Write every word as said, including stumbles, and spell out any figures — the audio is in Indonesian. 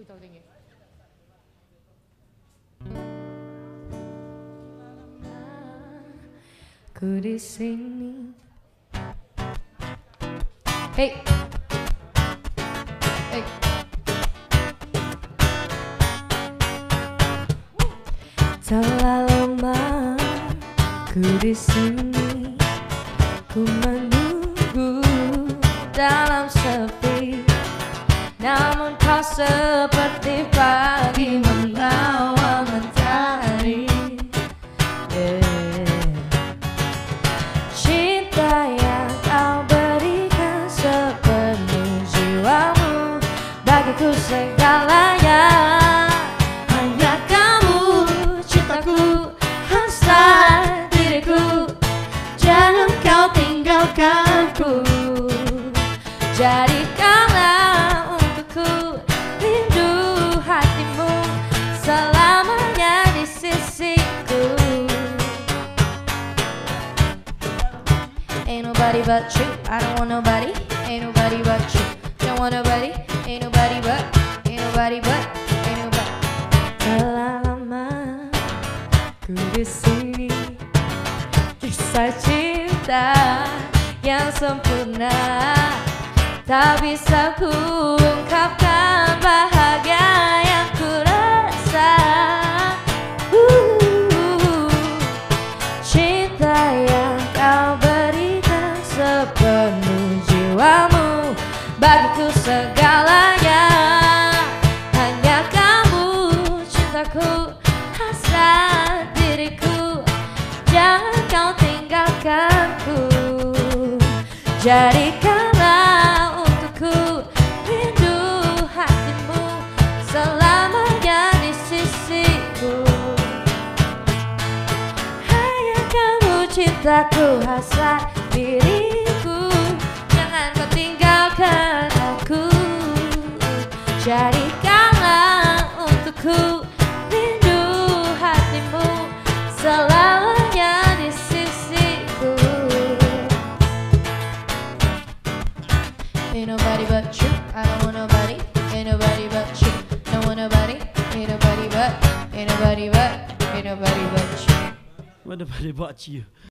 Ui tahu tinggi. Ku di sini. Hey. Hey. Telah lama ku di sini, ku menunggu dalam sepi. Namun kau seperti pagi membawa mentari. Yeah. Cinta yang kau berikan sepenuh jiwamu, bagiku segalanya. Hanya kamu, cintaku, hasrat diriku. Jangan kau tinggalkanku. Jadikanlah untukku rindu hatimu selamanya di sisiku. Ain't nobody but you, I don't want nobody. Ain't nobody but you, don't want nobody. Ain't nobody but, ain't nobody but, ain't nobody. Telah lama ku di sini, kisah cinta yang sempurna. Tak bisa ku ungkapkan bahagia yang ku rasa. uh, Cinta yang kau berikan sepenuh jiwamu, bagiku segalanya. Hanya kamu, cintaku, hasrat diriku. Jangan kau tinggalkanku. Jadikanlah untukku rindu hatimu selamanya di sisiku. Hanya kamu, cintaku, hasrat diriku. Jangan kau tinggalkan aku. Jadikanlah untukku rindu hatimu selamanya di sisiku. Ain't nobody but you, I don't want nobody. Ain't nobody but you, don't want nobody. Ain't nobody but, ain't nobody but, ain't nobody but you. What nobody but you?